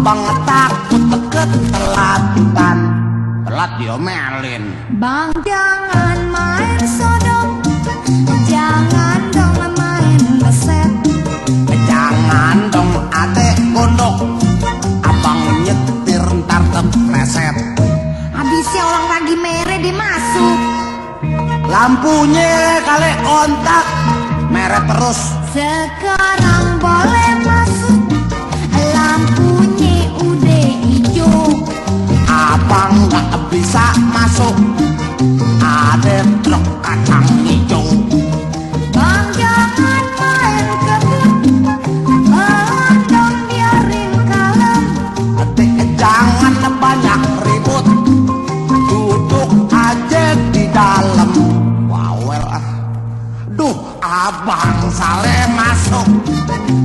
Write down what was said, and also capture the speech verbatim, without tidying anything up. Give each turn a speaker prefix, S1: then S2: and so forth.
S1: abang takut ketelatan, telat diomelin.
S2: Bang jangan main sodok, jangan dong main beset,
S1: jangan dong adek gondok, abang nyetir ntar kepleset.
S2: habisnya orang lagi mere dimasuk,
S1: Lampunya kali kontak, meret terus.
S2: sekarang